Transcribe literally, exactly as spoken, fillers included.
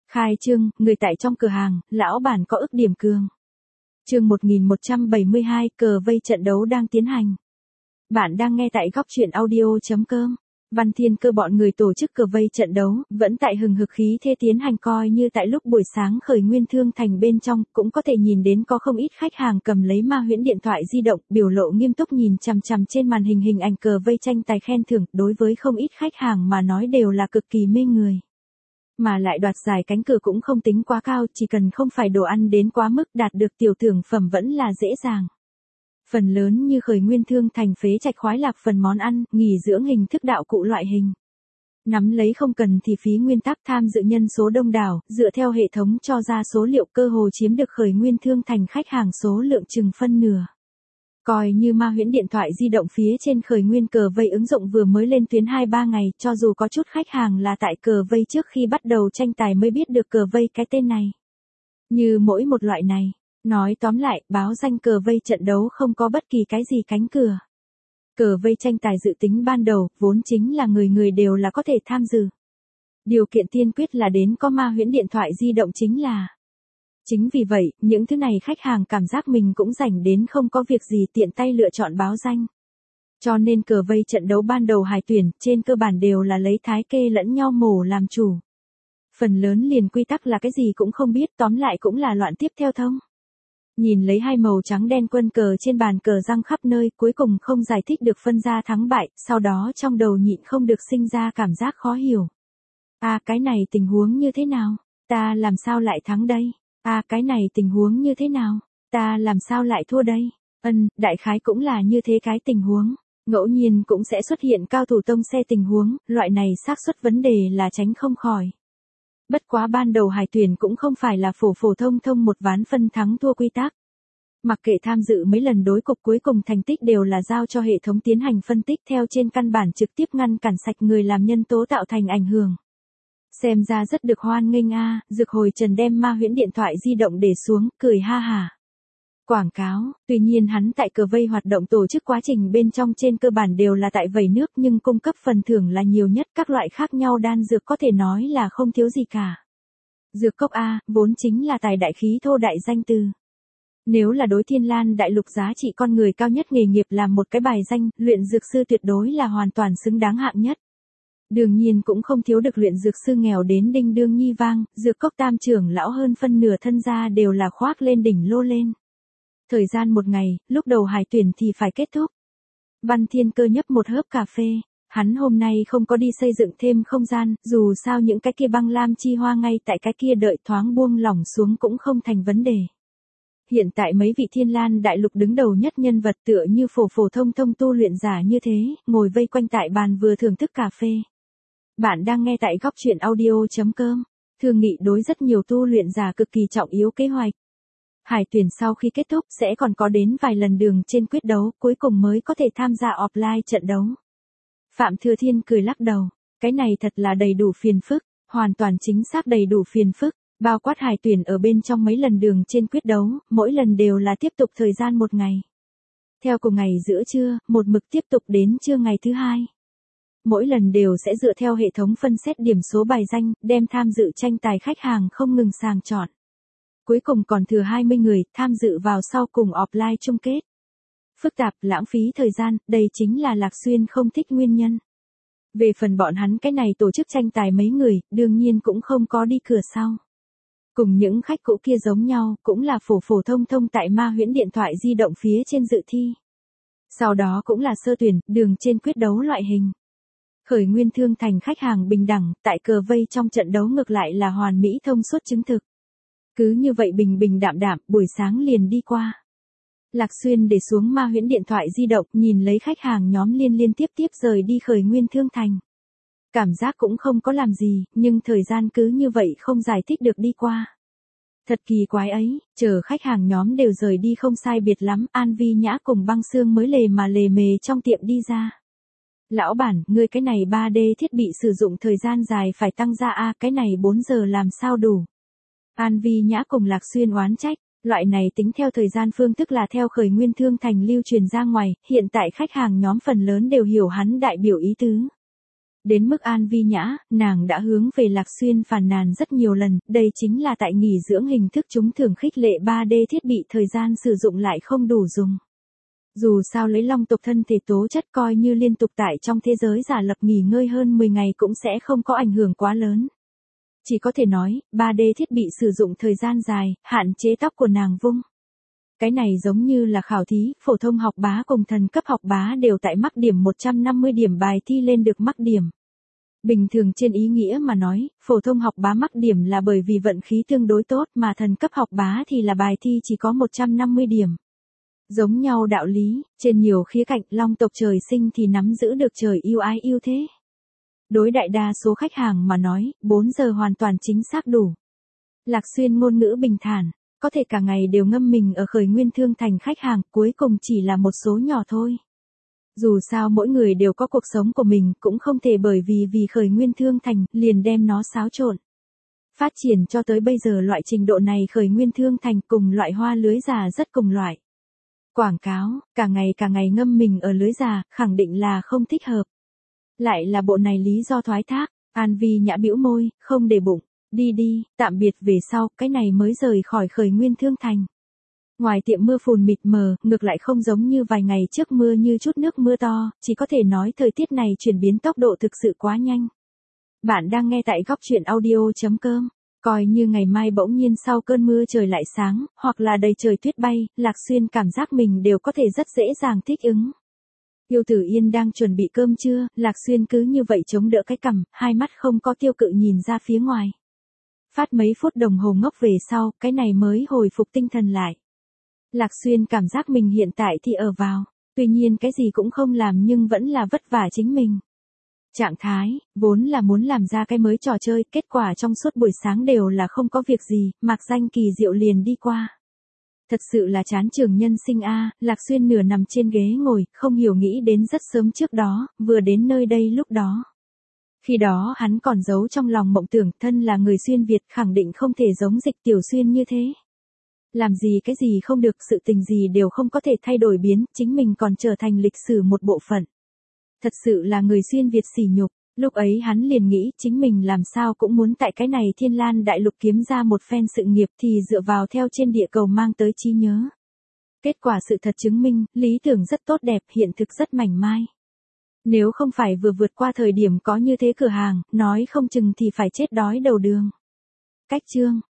Khai trương, người tại trong cửa hàng, lão bản có ức điểm cường. Chương một nghìn một trăm bảy mươi hai, cờ vây trận đấu đang tiến hành. Bạn đang nghe tại góc truyện audio chấm com. Văn Thiên Cơ bọn người tổ chức cờ vây trận đấu, vẫn tại hừng hực khí thế tiến hành, coi như tại lúc buổi sáng khởi nguyên thương thành bên trong, cũng có thể nhìn đến có không ít khách hàng cầm lấy ma huyễn điện thoại di động, biểu lộ nghiêm túc nhìn chằm chằm trên màn hình hình ảnh cờ vây tranh tài khen thưởng, đối với không ít khách hàng mà nói đều là cực kỳ mê người. Mà lại đoạt giải cánh cửa cũng không tính quá cao, chỉ cần không phải đồ ăn đến quá mức, đạt được tiểu thưởng phẩm vẫn là dễ dàng. Phần lớn như khởi nguyên thương thành phế trạch khoái lạc phần món ăn, nghỉ dưỡng hình thức đạo cụ loại hình. Nắm lấy không cần thì phí nguyên tắc, tham dự nhân số đông đảo, dựa theo hệ thống cho ra số liệu, cơ hồ chiếm được khởi nguyên thương thành khách hàng số lượng chừng phân nửa. Coi như ma huyễn điện thoại di động phía trên khởi nguyên cờ vây ứng dụng vừa mới lên tuyến hai ba ngày, cho dù có chút khách hàng là tại cờ vây trước khi bắt đầu tranh tài mới biết được cờ vây cái tên này. Như mỗi một loại này, nói tóm lại, báo danh cờ vây trận đấu không có bất kỳ cái gì cánh cửa. Cờ vây tranh tài dự tính ban đầu, vốn chính là người người đều là có thể tham dự. Điều kiện tiên quyết là đến có ma huyễn điện thoại di động chính là. Chính vì vậy, những thứ này khách hàng cảm giác mình cũng rảnh đến không có việc gì tiện tay lựa chọn báo danh. Cho nên cờ vây trận đấu ban đầu hải tuyển, trên cơ bản đều là lấy thái kê lẫn nhau mổ làm chủ. Phần lớn liền quy tắc là cái gì cũng không biết, tóm lại cũng là loạn tiếp theo thông. Nhìn lấy hai màu trắng đen quân cờ trên bàn cờ răng khắp nơi, cuối cùng không giải thích được phân ra thắng bại, sau đó trong đầu nhịn không được sinh ra cảm giác khó hiểu. À cái này tình huống như thế nào? Ta làm sao lại thắng đây? À cái này tình huống như thế nào? Ta làm sao lại thua đây? Ân, đại khái cũng là như thế cái tình huống. Ngẫu nhiên cũng sẽ xuất hiện cao thủ tông xe tình huống, loại này xác suất vấn đề là tránh không khỏi. Bất quá ban đầu hải tuyển cũng không phải là phổ phổ thông thông một ván phân thắng thua quy tắc. Mặc kệ tham dự mấy lần đối cục, cuối cùng thành tích đều là giao cho hệ thống tiến hành phân tích theo trên căn bản trực tiếp ngăn cản sạch người làm nhân tố tạo thành ảnh hưởng. Xem ra rất được hoan nghênh a. À, Dược Hồi Trần đem ma huyễn điện thoại di động để xuống, cười ha hả. Quảng cáo, tuy nhiên hắn tại cờ vây hoạt động tổ chức quá trình bên trong trên cơ bản đều là tại vẩy nước, nhưng cung cấp phần thưởng là nhiều nhất, các loại khác nhau đan dược có thể nói là không thiếu gì cả. Dược cốc A, vốn chính là tài đại khí thô đại danh từ. Nếu là đối Thiên Lan đại lục giá trị con người cao nhất nghề nghiệp làm một cái bài danh, luyện dược sư tuyệt đối là hoàn toàn xứng đáng hạng nhất. Đương nhiên cũng không thiếu được luyện dược sư nghèo đến đinh đương nhi vang, dược cốc tam trưởng lão hơn phân nửa thân gia đều là khoác lên đỉnh lô lên. Thời gian một ngày, lúc đầu hải tuyển thì phải kết thúc. Văn Thiên Cơ nhấp một hớp cà phê, hắn hôm nay không có đi xây dựng thêm không gian, dù sao những cái kia băng lam chi hoa ngay tại cái kia đợi thoáng buông lỏng xuống cũng không thành vấn đề. Hiện tại mấy vị Thiên Lan đại lục đứng đầu nhất nhân vật tựa như phổ phổ thông thông tu luyện giả như thế, ngồi vây quanh tại bàn vừa thưởng thức cà phê. Bạn đang nghe tại góc truyện audio chấm com. Thương nghị đối rất nhiều tu luyện giả cực kỳ trọng yếu kế hoạch. Hải tuyển sau khi kết thúc sẽ còn có đến vài lần đường trên quyết đấu, cuối cùng mới có thể tham gia offline trận đấu. Phạm Thừa Thiên cười lắc đầu, cái này thật là đầy đủ phiền phức, hoàn toàn chính xác đầy đủ phiền phức, bao quát hải tuyển ở bên trong mấy lần đường trên quyết đấu, mỗi lần đều là tiếp tục thời gian một ngày. Theo cùng ngày giữa trưa, một mực tiếp tục đến trưa ngày thứ hai. Mỗi lần đều sẽ dựa theo hệ thống phân xét điểm số bài danh, đem tham dự tranh tài khách hàng không ngừng sàng chọn. Cuối cùng còn thừa hai mươi người tham dự vào sau cùng offline chung kết. Phức tạp, lãng phí thời gian, đây chính là Lạc Xuyên không thích nguyên nhân. Về phần bọn hắn cái này tổ chức tranh tài mấy người, đương nhiên cũng không có đi cửa sau. Cùng những khách cũ kia giống nhau, cũng là phổ phổ thông thông tại ma huyễn điện thoại di động phía trên dự thi. Sau đó cũng là sơ tuyển, đường trên quyết đấu loại hình. Khởi nguyên thương thành khách hàng bình đẳng, tại cờ vây trong trận đấu ngược lại là hoàn mỹ thông suốt chứng thực. Cứ như vậy bình bình đạm đạm, buổi sáng liền đi qua. Lạc Xuyên để xuống ma huyễn điện thoại di động, nhìn lấy khách hàng nhóm liên liên tiếp tiếp rời đi khởi nguyên thương thành. Cảm giác cũng không có làm gì, nhưng thời gian cứ như vậy không giải thích được đi qua. Thật kỳ quái ấy, chờ khách hàng nhóm đều rời đi không sai biệt lắm, An Vi Nhã cùng Băng Xương mới lề mà lề mề trong tiệm đi ra. Lão bản, ngươi cái này ba D thiết bị sử dụng thời gian dài phải tăng ra a, cái này bốn giờ làm sao đủ. An Vi Nhã cùng Lạc Xuyên oán trách, loại này tính theo thời gian phương thức là theo khởi nguyên thương thành lưu truyền ra ngoài, hiện tại khách hàng nhóm phần lớn đều hiểu hắn đại biểu ý tứ. Đến mức An Vi Nhã, nàng đã hướng về Lạc Xuyên phàn nàn rất nhiều lần, đây chính là tại nghỉ dưỡng hình thức chúng thường khích lệ ba D thiết bị thời gian sử dụng lại không đủ dùng. Dù sao lấy long tộc thân thể tố chất coi như liên tục tại trong thế giới giả lập nghỉ ngơi hơn mười ngày cũng sẽ không có ảnh hưởng quá lớn. Chỉ có thể nói, ba D thiết bị sử dụng thời gian dài, hạn chế tóc của nàng vung. Cái này giống như là khảo thí, phổ thông học bá cùng thần cấp học bá đều tại mắc điểm một trăm năm mươi điểm bài thi lên được mắc điểm. Bình thường trên ý nghĩa mà nói, phổ thông học bá mắc điểm là bởi vì vận khí tương đối tốt mà thần cấp học bá thì là bài thi chỉ có một trăm năm mươi điểm. Giống nhau đạo lý, trên nhiều khía cạnh long tộc trời sinh thì nắm giữ được trời yêu ái yêu thế. Đối đại đa số khách hàng mà nói, bốn giờ hoàn toàn chính xác đủ. Lạc Xuyên ngôn ngữ bình thản, có thể cả ngày đều ngâm mình ở khởi nguyên thương thành khách hàng, cuối cùng chỉ là một số nhỏ thôi. Dù sao mỗi người đều có cuộc sống của mình, cũng không thể bởi vì vì khởi nguyên thương thành, liền đem nó xáo trộn. Phát triển cho tới bây giờ loại trình độ này khởi nguyên thương thành cùng loại hoa lưới già rất cùng loại. Quảng cáo, cả ngày cả ngày ngâm mình ở lưới già, khẳng định là không thích hợp. Lại là bộ này lý do thoái thác, An Vi Nhã bĩu môi, không để bụng, đi đi, tạm biệt về sau, cái này mới rời khỏi khởi nguyên thương thành. Ngoài tiệm mưa phùn mịt mờ, ngược lại không giống như vài ngày trước mưa như chút nước mưa to, chỉ có thể nói thời tiết này chuyển biến tốc độ thực sự quá nhanh. Bạn đang nghe tại góc truyện audio chấm com. Coi như ngày mai bỗng nhiên sau cơn mưa trời lại sáng, hoặc là đầy trời tuyết bay, Lạc Xuyên cảm giác mình đều có thể rất dễ dàng thích ứng. Yêu Tử Yên đang chuẩn bị cơm trưa, Lạc Xuyên cứ như vậy chống đỡ cái cằm, hai mắt không có tiêu cự nhìn ra phía ngoài. Phát mấy phút đồng hồ ngốc về sau, cái này mới hồi phục tinh thần lại. Lạc Xuyên cảm giác mình hiện tại thì ở vào, tuy nhiên cái gì cũng không làm nhưng vẫn là vất vả chính mình. Trạng thái, vốn là muốn làm ra cái mới trò chơi, kết quả trong suốt buổi sáng đều là không có việc gì, mạc danh kỳ diệu liền đi qua. Thật sự là chán trường nhân sinh a. Lạc Xuyên nửa nằm trên ghế ngồi, không hiểu nghĩ đến rất sớm trước đó, vừa đến nơi đây lúc đó. Khi đó hắn còn giấu trong lòng mộng tưởng, thân là người xuyên Việt khẳng định không thể giống Dịch Tiểu Xuyên như thế. Làm gì cái gì không được, sự tình gì đều không có thể thay đổi biến, chính mình còn trở thành lịch sử một bộ phận. Thật sự là người xuyên Việt sỉ nhục, lúc ấy hắn liền nghĩ chính mình làm sao cũng muốn tại cái này Thiên Lan đại lục kiếm ra một phen sự nghiệp thì dựa vào theo trên địa cầu mang tới trí nhớ. Kết quả sự thật chứng minh, lý tưởng rất tốt đẹp, hiện thực rất mảnh mai. Nếu không phải vừa vượt qua thời điểm có như thế cửa hàng, nói không chừng thì phải chết đói đầu đường. Cách chương